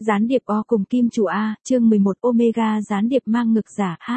Gián điệp O cùng kim chủ A, chương 11 Omega gián điệp mang ngực giả hát.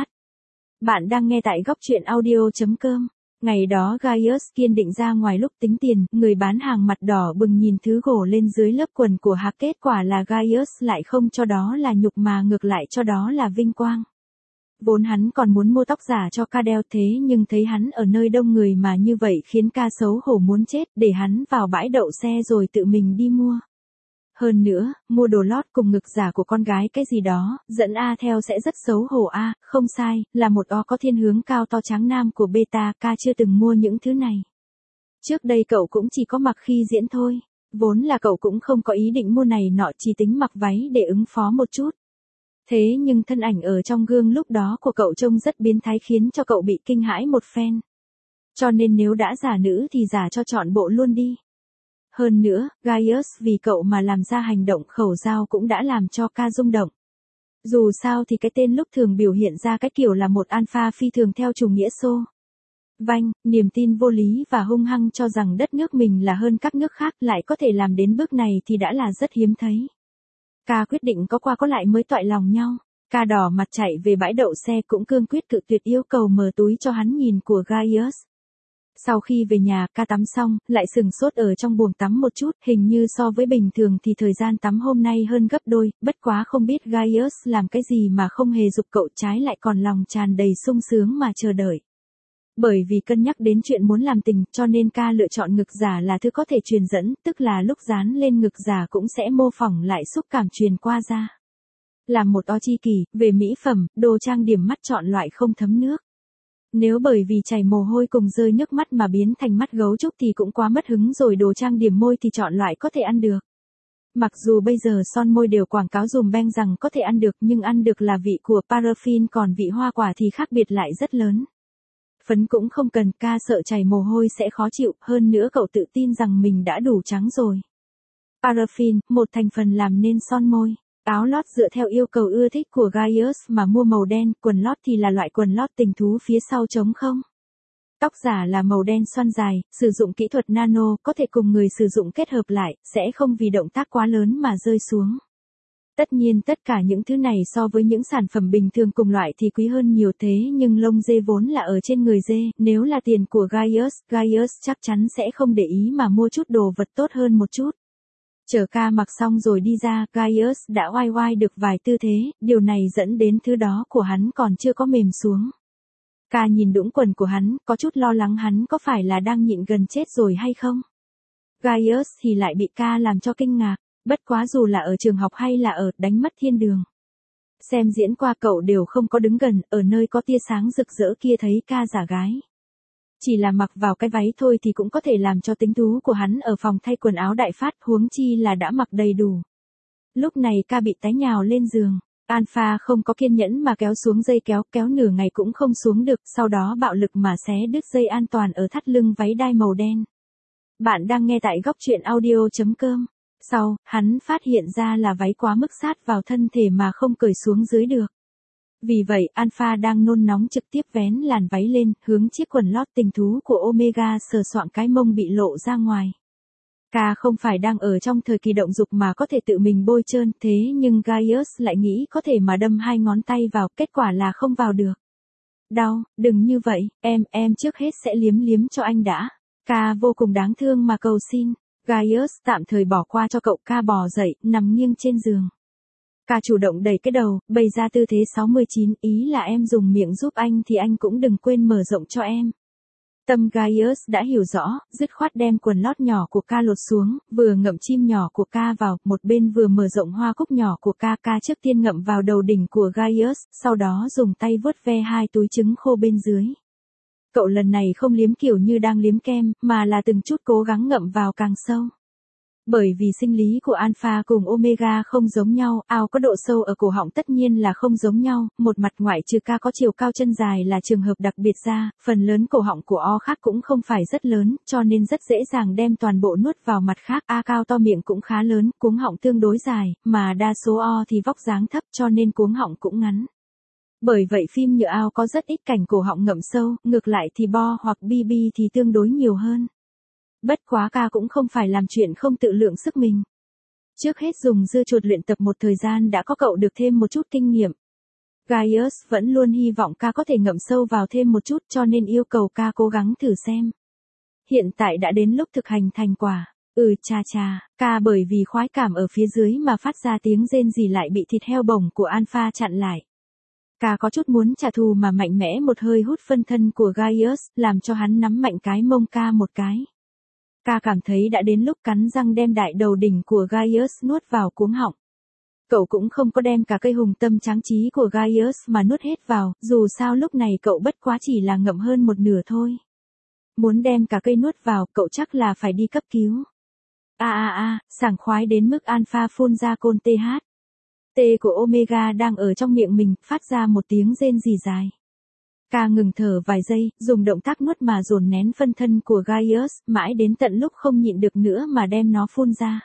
Bạn đang nghe tại góc truyện audio.com. Ngày đó Gaius kiên định ra ngoài lúc tính tiền, người bán hàng mặt đỏ bừng nhìn thứ gỗ lên dưới lớp quần của hắn, kết quả là Gaius lại không cho đó là nhục mà ngược lại cho đó là vinh quang. Vốn hắn còn muốn mua tóc giả cho ca đeo thế nhưng thấy hắn ở nơi đông người mà như vậy khiến ca xấu hổ muốn chết, để hắn vào bãi đậu xe rồi tự mình đi mua. Hơn nữa, mua đồ lót cùng ngực giả của con gái cái gì đó, dẫn A theo sẽ rất xấu hổ A, không sai, là một O có thiên hướng cao to trắng nam của beta, ca chưa từng mua những thứ này. Trước đây cậu cũng chỉ có mặc khi diễn thôi, vốn là cậu cũng không có ý định mua này nọ, chỉ tính mặc váy để ứng phó một chút. Thế nhưng thân ảnh ở trong gương lúc đó của cậu trông rất biến thái khiến cho cậu bị kinh hãi một phen. Cho nên nếu đã giả nữ thì giả cho trọn bộ luôn đi. Hơn nữa, Gaius vì cậu mà làm ra hành động khẩu dao cũng đã làm cho ca rung động. Dù sao thì cái tên lúc thường biểu hiện ra cái kiểu là một alpha phi thường theo chủ nghĩa xô vanh, niềm tin vô lý và hung hăng cho rằng đất nước mình là hơn các nước khác, lại có thể làm đến bước này thì đã là rất hiếm thấy. Ca quyết định có qua có lại mới toại lòng nhau. Ca đỏ mặt chạy về bãi đậu xe cũng cương quyết cự tuyệt yêu cầu mở túi cho hắn nhìn của Gaius. Sau khi về nhà, ca tắm xong, lại sừng sốt ở trong buồng tắm một chút, hình như so với bình thường thì thời gian tắm hôm nay hơn gấp đôi, bất quá không biết Gaius làm cái gì mà không hề giục cậu, trái lại còn lòng tràn đầy sung sướng mà chờ đợi. Bởi vì cân nhắc đến chuyện muốn làm tình, cho nên ca lựa chọn ngực giả là thứ có thể truyền dẫn, tức là lúc dán lên ngực giả cũng sẽ mô phỏng lại xúc cảm truyền qua da. Làm một O chi kỷ, về mỹ phẩm, đồ trang điểm mắt chọn loại không thấm nước. Nếu bởi vì chảy mồ hôi cùng rơi nước mắt mà biến thành mắt gấu trúc thì cũng quá mất hứng rồi, đồ trang điểm môi thì chọn loại có thể ăn được. Mặc dù bây giờ son môi đều quảng cáo dùm beng rằng có thể ăn được, nhưng ăn được là vị của paraffin, còn vị hoa quả thì khác biệt lại rất lớn. Phấn cũng không cần, ca sợ chảy mồ hôi sẽ khó chịu, hơn nữa cậu tự tin rằng mình đã đủ trắng rồi. Paraffin, một thành phần làm nên son môi. Áo lót dựa theo yêu cầu ưa thích của Gaius mà mua màu đen, quần lót thì là loại quần lót tình thú phía sau trống không. Tóc giả là màu đen xoăn dài, sử dụng kỹ thuật nano, có thể cùng người sử dụng kết hợp lại, sẽ không vì động tác quá lớn mà rơi xuống. Tất nhiên tất cả những thứ này so với những sản phẩm bình thường cùng loại thì quý hơn nhiều, thế nhưng lông dê vốn là ở trên người dê, nếu là tiền của Gaius chắc chắn sẽ không để ý mà mua chút đồ vật tốt hơn một chút. Chờ ca mặc xong rồi đi ra, Gaius đã oai oai được vài tư thế, điều này dẫn đến thứ đó của hắn còn chưa có mềm xuống. Ca nhìn đũng quần của hắn, có chút lo lắng hắn có phải là đang nhịn gần chết rồi hay không. Gaius thì lại bị ca làm cho kinh ngạc, bất quá dù là ở trường học hay là ở đánh mất thiên đường. Xem diễn qua cậu đều không có đứng gần, ở nơi có tia sáng rực rỡ kia thấy ca giả gái. Chỉ là mặc vào cái váy thôi thì cũng có thể làm cho tính thú của hắn ở phòng thay quần áo đại phát, huống chi là đã mặc đầy đủ. Lúc này ca bị té nhào lên giường. Alpha không có kiên nhẫn mà kéo xuống dây kéo nửa ngày cũng không xuống được, sau đó bạo lực mà xé đứt dây an toàn ở thắt lưng váy đai màu đen. Bạn đang nghe tại góc truyện audio.com. Sau, hắn phát hiện ra là váy quá mức sát vào thân thể mà không cởi xuống dưới được. Vì vậy, Alpha đang nôn nóng trực tiếp vén làn váy lên, hướng chiếc quần lót tình thú của Omega sờ soạng cái mông bị lộ ra ngoài. Ca không phải đang ở trong thời kỳ động dục mà có thể tự mình bôi trơn, thế nhưng Gaius lại nghĩ có thể mà đâm hai ngón tay vào, kết quả là không vào được. Đau, đừng như vậy, em trước hết sẽ liếm cho anh đã. Ca vô cùng đáng thương mà cầu xin. Gaius tạm thời bỏ qua cho cậu, ca bò dậy, nằm nghiêng trên giường. Ca chủ động đẩy cái đầu, bày ra tư thế 69, ý là em dùng miệng giúp anh thì anh cũng đừng quên mở rộng cho em. Tâm Gaius đã hiểu rõ, dứt khoát đem quần lót nhỏ của ca lột xuống, vừa ngậm chim nhỏ của ca vào, một bên vừa mở rộng hoa cúc nhỏ của ca trước tiên ngậm vào đầu đỉnh của Gaius, sau đó dùng tay vuốt ve hai túi trứng khô bên dưới. Cậu lần này không liếm kiểu như đang liếm kem, mà là từng chút cố gắng ngậm vào càng sâu. Bởi vì sinh lý của Alpha cùng Omega không giống nhau, ao có độ sâu ở cổ họng tất nhiên là không giống nhau, một mặt ngoại trừ ca có chiều cao chân dài là trường hợp đặc biệt ra, phần lớn cổ họng của O khác cũng không phải rất lớn, cho nên rất dễ dàng đem toàn bộ nuốt vào mặt khác. A cao to miệng cũng khá lớn, cuống họng tương đối dài, mà đa số O thì vóc dáng thấp cho nên cuống họng cũng ngắn. Bởi vậy phim nhựa ao có rất ít cảnh cổ họng ngậm sâu, ngược lại thì Bo hoặc BB thì tương đối nhiều hơn. Bất quá ca cũng không phải làm chuyện không tự lượng sức mình. Trước hết dùng dưa chuột luyện tập một thời gian đã có cậu được thêm một chút kinh nghiệm. Gaius vẫn luôn hy vọng ca có thể ngậm sâu vào thêm một chút cho nên yêu cầu ca cố gắng thử xem. Hiện tại đã đến lúc thực hành thành quả. Cha cha, ca bởi vì khoái cảm ở phía dưới mà phát ra tiếng rên rỉ lại bị thịt heo bổng của Alpha chặn lại. Ca có chút muốn trả thù mà mạnh mẽ một hơi hút phân thân của Gaius, làm cho hắn nắm mạnh cái mông ca một cái. Ca cảm thấy đã đến lúc cắn răng đem đại đầu đỉnh của Gaius nuốt vào cuống họng. Cậu cũng không có đem cả cây hùng tâm tráng trí của Gaius mà nuốt hết vào, dù sao lúc này cậu bất quá chỉ là ngậm hơn một nửa thôi. Muốn đem cả cây nuốt vào, cậu chắc là phải đi cấp cứu. Sảng khoái đến mức Alpha phun ra côn TH. T của Omega đang ở trong miệng mình, phát ra một tiếng rên rỉ dài. Ca ngừng thở vài giây, dùng động tác nuốt mà dồn nén phân thân của Gaius, mãi đến tận lúc không nhịn được nữa mà đem nó phun ra.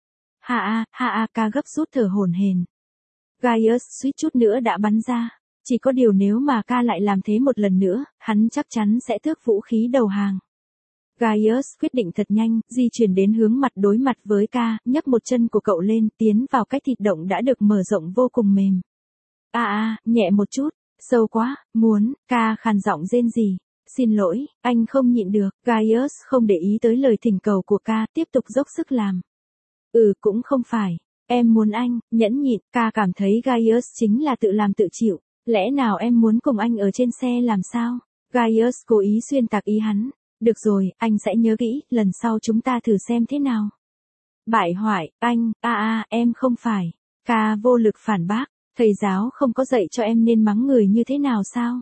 Ca gấp rút thở hổn hển. Gaius suýt chút nữa đã bắn ra. Chỉ có điều nếu mà ca lại làm thế một lần nữa, hắn chắc chắn sẽ tước vũ khí đầu hàng. Gaius quyết định thật nhanh, di chuyển đến hướng mặt đối mặt với ca, nhấc một chân của cậu lên, tiến vào cái thịt động đã được mở rộng vô cùng mềm. Nhẹ một chút, sâu quá, ca khàn giọng rên rỉ. Xin lỗi, anh không nhịn được. Gaius không để ý tới lời thỉnh cầu của ca, tiếp tục dốc sức làm. Cũng không phải. Em muốn anh, nhẫn nhịn. Ca cảm thấy Gaius chính là tự làm tự chịu. Lẽ nào em muốn cùng anh ở trên xe làm sao? Gaius cố ý xuyên tạc ý hắn. Được rồi, anh sẽ nhớ kỹ, lần sau chúng ta thử xem thế nào. Bại hoại, anh, em không phải. Ca vô lực phản bác, thầy giáo không có dạy cho em nên mắng người như thế nào sao?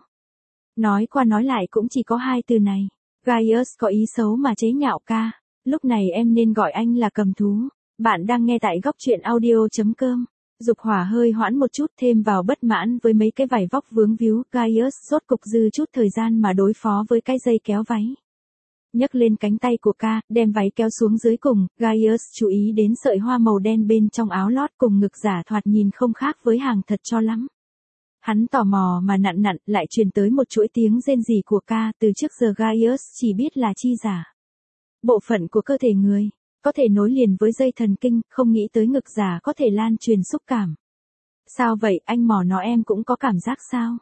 Nói qua nói lại cũng chỉ có hai từ này. Gaius có ý xấu mà chế nhạo ca. Lúc này em nên gọi anh là cầm thú. Bạn đang nghe tại góc truyện audio.com. Dục hỏa hơi hoãn một chút, thêm vào bất mãn với mấy cái vải vóc vướng víu, Gaius rốt cục dư chút thời gian mà đối phó với cái dây kéo váy. Nhấc lên cánh tay của ca, đem váy kéo xuống dưới cùng, Gaius chú ý đến sợi hoa màu đen bên trong áo lót cùng ngực giả thoạt nhìn không khác với hàng thật cho lắm. Hắn tò mò mà nặn nặn, lại truyền tới một chuỗi tiếng rên rỉ của ca, từ trước giờ Gaius chỉ biết là chi giả. Bộ phận của cơ thể người, có thể nối liền với dây thần kinh, không nghĩ tới ngực giả có thể lan truyền xúc cảm. Sao vậy, anh mò nó em cũng có cảm giác sao?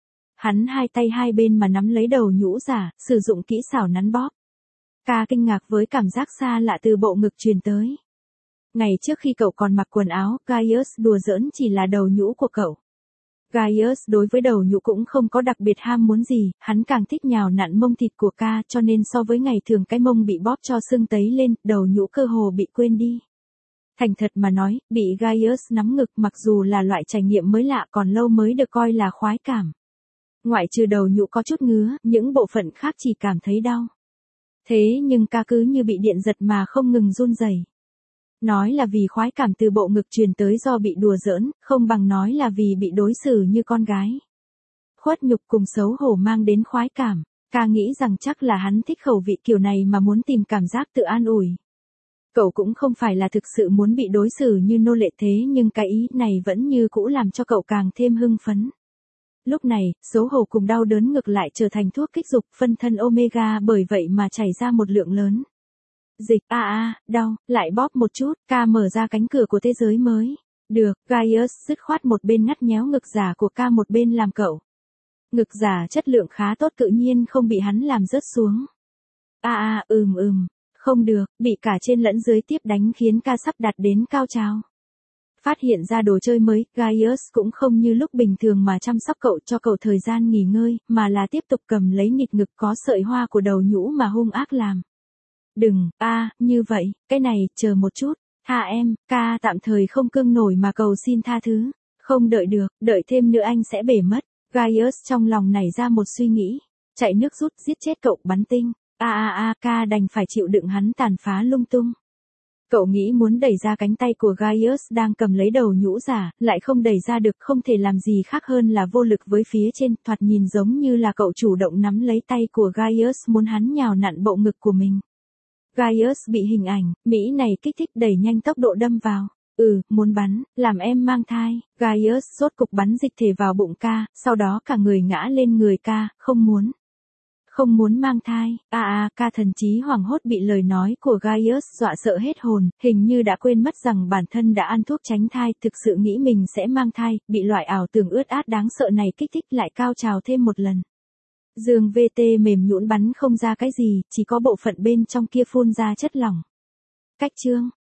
Hắn hai tay hai bên mà nắm lấy đầu nhũ giả, sử dụng kỹ xảo nắn bóp. Ca kinh ngạc với cảm giác xa lạ từ bộ ngực truyền tới. Ngày trước khi cậu còn mặc quần áo, Gaius đùa giỡn chỉ là đầu nhũ của cậu. Gaius đối với đầu nhũ cũng không có đặc biệt ham muốn gì, hắn càng thích nhào nặn mông thịt của ca, cho nên so với ngày thường cái mông bị bóp cho sưng tấy lên, đầu nhũ cơ hồ bị quên đi. Thành thật mà nói, bị Gaius nắm ngực mặc dù là loại trải nghiệm mới lạ còn lâu mới được coi là khoái cảm. Ngoại trừ đầu nhũ có chút ngứa, những bộ phận khác chỉ cảm thấy đau. Thế nhưng ca cứ như bị điện giật mà không ngừng run rẩy. Nói là vì khoái cảm từ bộ ngực truyền tới do bị đùa giỡn, không bằng nói là vì bị đối xử như con gái. Khuất nhục cùng xấu hổ mang đến khoái cảm, ca nghĩ rằng chắc là hắn thích khẩu vị kiểu này mà muốn tìm cảm giác tự an ủi. Cậu cũng không phải là thực sự muốn bị đối xử như nô lệ thế nhưng cái ý này vẫn như cũ làm cho cậu càng thêm hưng phấn. Lúc này, xấu hổ cùng đau đớn ngược lại trở thành thuốc kích dục, phân thân Omega bởi vậy mà chảy ra một lượng lớn. Dịch, đau, lại bóp một chút, ca mở ra cánh cửa của thế giới mới. Được, Gaius dứt khoát một bên ngắt nhéo ngực giả của ca một bên làm cậu. Ngực giả chất lượng khá tốt tự nhiên không bị hắn làm rớt xuống. Không được, bị cả trên lẫn dưới tiếp đánh khiến ca sắp đạt đến cao trào. Phát hiện ra đồ chơi mới, Gaius cũng không như lúc bình thường mà chăm sóc cậu cho cậu thời gian nghỉ ngơi, mà là tiếp tục cầm lấy nịt ngực có sợi hoa của đầu nhũ mà hung ác làm. Đừng, như vậy, cái này, chờ một chút, tha em, ca tạm thời không cương nổi mà cầu xin tha thứ. Không đợi được, đợi thêm nữa anh sẽ bể mất. Gaius trong lòng nảy ra một suy nghĩ, chạy nước rút giết chết cậu bắn tinh. Ca đành phải chịu đựng hắn tàn phá lung tung. Cậu nghĩ muốn đẩy ra cánh tay của Gaius đang cầm lấy đầu nhũ giả, lại không đẩy ra được, không thể làm gì khác hơn là vô lực với phía trên, thoạt nhìn giống như là cậu chủ động nắm lấy tay của Gaius muốn hắn nhào nặn bộ ngực của mình. Gaius bị hình ảnh, Mỹ này kích thích đẩy nhanh tốc độ đâm vào. Muốn bắn, làm em mang thai. Gaius rốt cục bắn dịch thể vào bụng ca, sau đó cả người ngã lên người ca, không muốn. Không muốn mang thai, ca thần chí hoảng hốt bị lời nói của Gaius dọa sợ hết hồn, hình như đã quên mất rằng bản thân đã ăn thuốc tránh thai, thực sự nghĩ mình sẽ mang thai, bị loại ảo tưởng ướt át đáng sợ này kích thích lại cao trào thêm một lần. Giường VT mềm nhũn bắn không ra cái gì, chỉ có bộ phận bên trong kia phun ra chất lỏng. Cách chương